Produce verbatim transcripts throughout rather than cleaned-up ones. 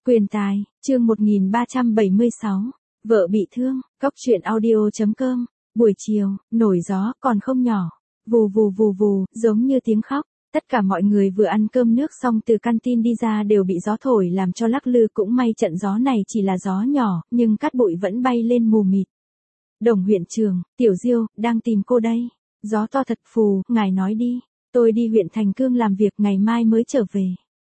Quyền tài, chương một nghìn ba trăm bảy mươi sáu, vợ bị thương, cóc truyện audio.com, buổi chiều, nổi gió, còn không nhỏ, vù vù vù vù, giống như tiếng khóc, tất cả mọi người vừa ăn cơm nước xong từ canteen đi ra đều bị gió thổi làm cho lắc lư, cũng may trận gió này chỉ là gió nhỏ, nhưng cát bụi vẫn bay lên mù mịt. Đồng huyện trưởng, Tiểu Diêu, đang tìm cô đây, gió to thật phù, ngài nói đi, tôi đi huyện Thành Cương làm việc ngày mai mới trở về.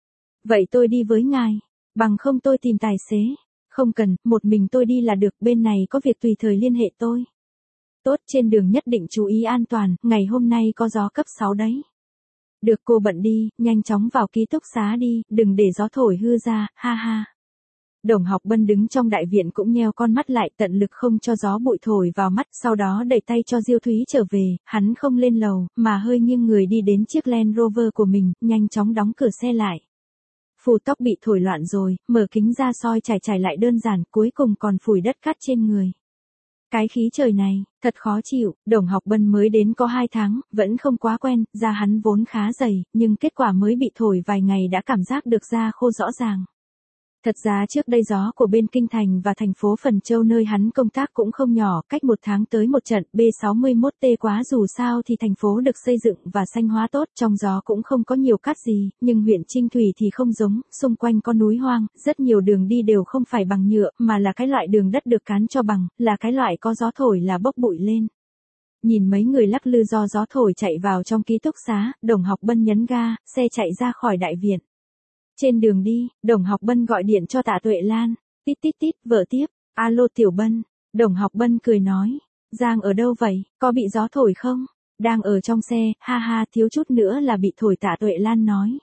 Vậy tôi đi với ngài. Bằng không tôi tìm tài xế. Không cần, một mình tôi đi là được, bên này có việc tùy thời liên hệ tôi. Tốt, trên đường nhất định chú ý an toàn, ngày hôm nay có gió cấp sáu đấy. Được, cô bận đi, nhanh chóng vào ký túc xá đi, đừng để gió thổi hư ra, ha ha. Đồng Học Bân đứng trong đại viện cũng nheo con mắt lại, tận lực không cho gió bụi thổi vào mắt, sau đó đẩy tay cho Diêu Thúy trở về, hắn không lên lầu, mà hơi nghiêng người đi đến chiếc Land Rover của mình, nhanh chóng đóng cửa xe lại. Phù tóc bị thổi loạn rồi, mở kính ra soi trải trải lại đơn giản, cuối cùng còn phủi đất cát trên người. Cái khí trời này, thật khó chịu, Đồng Học Bân mới đến có hai tháng, vẫn không quá quen, da hắn vốn khá dày, nhưng kết quả mới bị thổi vài ngày đã cảm giác được da khô rõ ràng. Thật ra trước đây gió của bên Kinh Thành và thành phố Phần Châu nơi hắn công tác cũng không nhỏ, cách một tháng tới một trận, B sáu mươi mốt T quá, dù sao thì thành phố được xây dựng và xanh hóa tốt, trong gió cũng không có nhiều cát gì, nhưng huyện Trinh Thủy thì không giống, xung quanh có núi hoang, rất nhiều đường đi đều không phải bằng nhựa, mà là cái loại đường đất được cán cho bằng, là cái loại có gió thổi là bốc bụi lên. Nhìn mấy người lắc lư do gió thổi chạy vào trong ký túc xá, Đồng Học Bân nhấn ga, xe chạy ra khỏi đại viện. Trên đường đi, Đồng Học Bân gọi điện cho Tạ Tuệ Lan, tít tít tít, vợ tiếp, alo Tiểu Bân, Đồng Học Bân cười nói, Giang ở đâu vậy, có bị gió thổi không? Đang ở trong xe, ha ha, thiếu chút nữa là bị thổi. Tạ Tuệ Lan nói,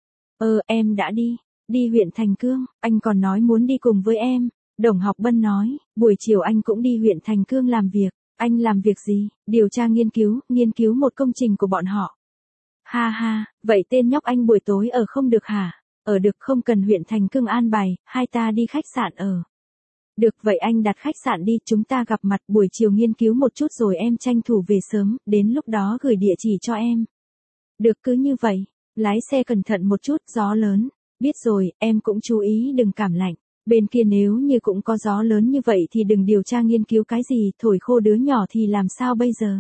Ờ, em đã đi, đi huyện Thành Cương, anh còn nói muốn đi cùng với em. Đồng Học Bân nói, buổi chiều anh cũng đi huyện Thành Cương làm việc, anh làm việc gì? Điều tra nghiên cứu, nghiên cứu một công trình của bọn họ. Ha ha, vậy tên nhóc anh buổi tối ở không được hả? Ở được, không cần huyện Thành Cương an bài, hai ta đi khách sạn ở. Được, vậy anh đặt khách sạn đi, chúng ta gặp mặt buổi chiều nghiên cứu một chút rồi em tranh thủ về sớm, đến lúc đó gửi địa chỉ cho em. Được, cứ như vậy, lái xe cẩn thận một chút, gió lớn. Biết rồi, em cũng chú ý đừng cảm lạnh. Bên kia nếu như cũng có gió lớn như vậy thì đừng điều tra nghiên cứu cái gì, thổi khô đứa nhỏ thì làm sao bây giờ?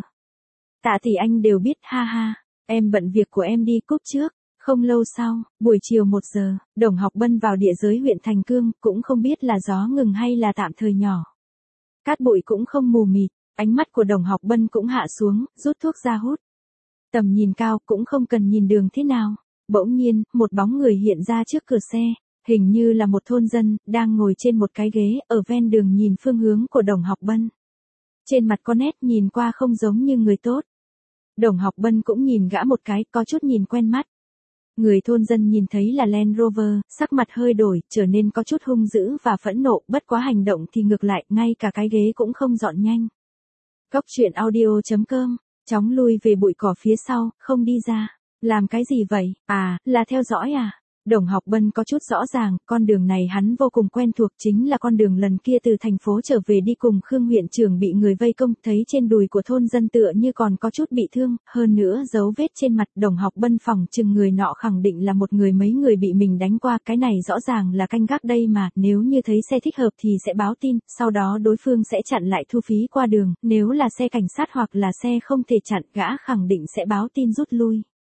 Tạ thì anh đều biết, ha ha, em bận việc của em đi, cúp trước. Không lâu sau, buổi chiều một giờ, Đồng Học Bân vào địa giới huyện Thành Cương, cũng không biết là gió ngừng hay là tạm thời nhỏ. Cát bụi cũng không mù mịt, ánh mắt của Đồng Học Bân cũng hạ xuống, rút thuốc ra hút. Tầm nhìn cao, cũng không cần nhìn đường thế nào. Bỗng nhiên, một bóng người hiện ra trước cửa xe, hình như là một thôn dân, đang ngồi trên một cái ghế, ở ven đường nhìn phương hướng của Đồng Học Bân. Trên mặt có nét nhìn qua không giống như người tốt. Đồng Học Bân cũng nhìn gã một cái, có chút nhìn quen mắt. Người thôn dân nhìn thấy là Land Rover, sắc mặt hơi đổi, trở nên có chút hung dữ và phẫn nộ, bất quá hành động thì ngược lại, ngay cả cái ghế cũng không dọn nhanh. Cóc truyện audio.com, chóng lui về bụi cỏ phía sau, không đi ra. Làm cái gì vậy? À, là theo dõi à? Đồng Học Bân có chút rõ ràng, con đường này hắn vô cùng quen thuộc, chính là con đường lần kia từ thành phố trở về đi cùng Khương huyện trưởng bị người vây công, thấy trên đùi của thôn dân tựa như còn có chút bị thương, hơn nữa dấu vết trên mặt. Đồng Học Bân phỏng chừng người nọ khẳng định là một người mấy người bị mình đánh qua, cái này rõ ràng là canh gác đây mà, nếu như thấy xe thích hợp thì sẽ báo tin, sau đó đối phương sẽ chặn lại thu phí qua đường, nếu là xe cảnh sát hoặc là xe không thể chặn, gã khẳng định sẽ báo tin rút lui.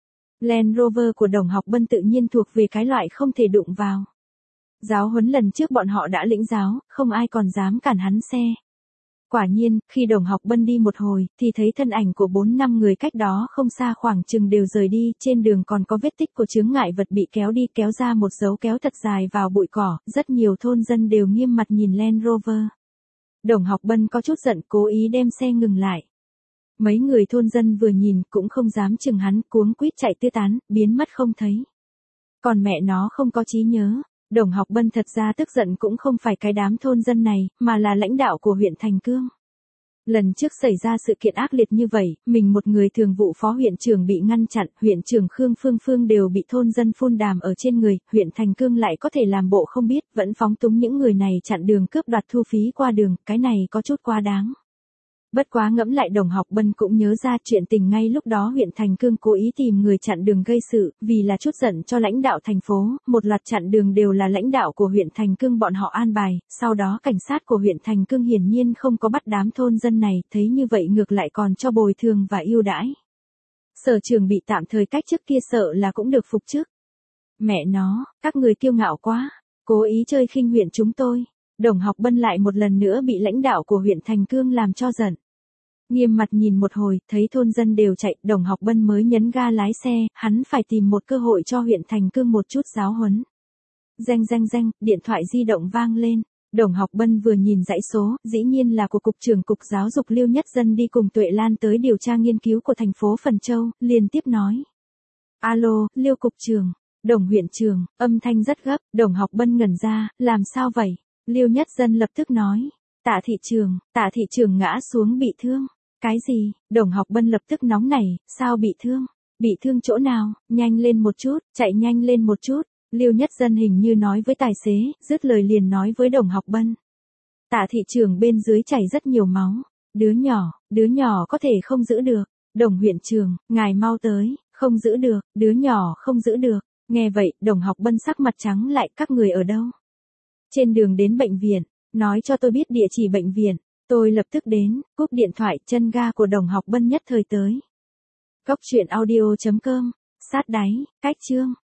Land Rover của Đồng Học Bân tự nhiên thuộc về cái loại không thể đụng vào. Giáo huấn lần trước bọn họ đã lĩnh giáo, không ai còn dám cản hắn xe. Quả nhiên, khi Đồng Học Bân đi một hồi, thì thấy thân ảnh của bốn năm người cách đó không xa khoảng chừng đều rời đi, trên đường còn có vết tích của chướng ngại vật bị kéo đi, kéo ra một dấu kéo thật dài vào bụi cỏ, rất nhiều thôn dân đều nghiêm mặt nhìn Land Rover. Đồng Học Bân có chút giận, cố ý đem xe ngừng lại. Mấy người thôn dân vừa nhìn cũng không dám chừng hắn, cuống quýt chạy tứ tán, biến mất không thấy. Còn mẹ nó không có trí nhớ. Đồng Học Bân thật ra tức giận cũng không phải cái đám thôn dân này, mà là lãnh đạo của huyện Thành Cương. Lần trước xảy ra sự kiện ác liệt như vậy, mình một người thường vụ phó huyện trưởng bị ngăn chặn, huyện trưởng Khương Phương Phương đều bị thôn dân phun đàm ở trên người, huyện Thành Cương lại có thể làm bộ không biết, vẫn phóng túng những người này chặn đường cướp đoạt thu phí qua đường, cái này có chút quá đáng. Bất quá ngẫm lại Đồng Học Bân cũng nhớ ra chuyện tình ngay lúc đó huyện Thành Cương cố ý tìm người chặn đường gây sự, vì là chút giận cho lãnh đạo thành phố, một loạt chặn đường đều là lãnh đạo của huyện Thành Cương bọn họ an bài, sau đó cảnh sát của huyện Thành Cương hiển nhiên không có bắt đám thôn dân này, thấy như vậy ngược lại còn cho bồi thường và ưu đãi. Sở trường bị tạm thời cách chức kia sợ là cũng được phục chức. Mẹ nó, các người kiêu ngạo quá, cố ý chơi khinh huyện chúng tôi. Đồng Học Bân lại một lần nữa bị lãnh đạo của huyện Thành Cương làm cho giận. Nghiêm mặt nhìn một hồi, thấy thôn dân đều chạy, Đồng Học Bân mới nhấn ga lái xe, hắn phải tìm một cơ hội cho huyện Thành Cương một chút giáo huấn. Reng reng reng, điện thoại di động vang lên. Đồng Học Bân vừa nhìn dãy số, dĩ nhiên là của Cục trưởng Cục Giáo dục Liêu Nhất Dân đi cùng Tuệ Lan tới điều tra nghiên cứu của thành phố Phần Châu, liền tiếp nói. Alo, Liêu Cục trưởng, Đồng huyện trưởng, âm thanh rất gấp, Đồng Học Bân ngẩn ra, làm sao vậy? Liêu Nhất Dân lập tức nói. Tạ thị trường, tạ thị trường ngã xuống bị thương. Cái gì? Đồng Học Bân lập tức nóng nảy, sao bị thương? Bị thương chỗ nào? Nhanh lên một chút, chạy nhanh lên một chút. Liêu Nhất Dân hình như nói với tài xế, dứt lời liền nói với Đồng Học Bân. Tạ thị trường bên dưới chảy rất nhiều máu. Đứa nhỏ, đứa nhỏ có thể không giữ được. Đồng huyện trưởng, ngài mau tới, không giữ được, đứa nhỏ không giữ được. Nghe vậy, Đồng Học Bân sắc mặt trắng lại, các người ở đâu? Trên đường đến bệnh viện, nói cho tôi biết địa chỉ bệnh viện. Tôi lập tức đến, cúp điện thoại, chân ga của Đồng Học Bân nhất thời tới. Cốc truyện audio chấm com, sát đáy, cách chương.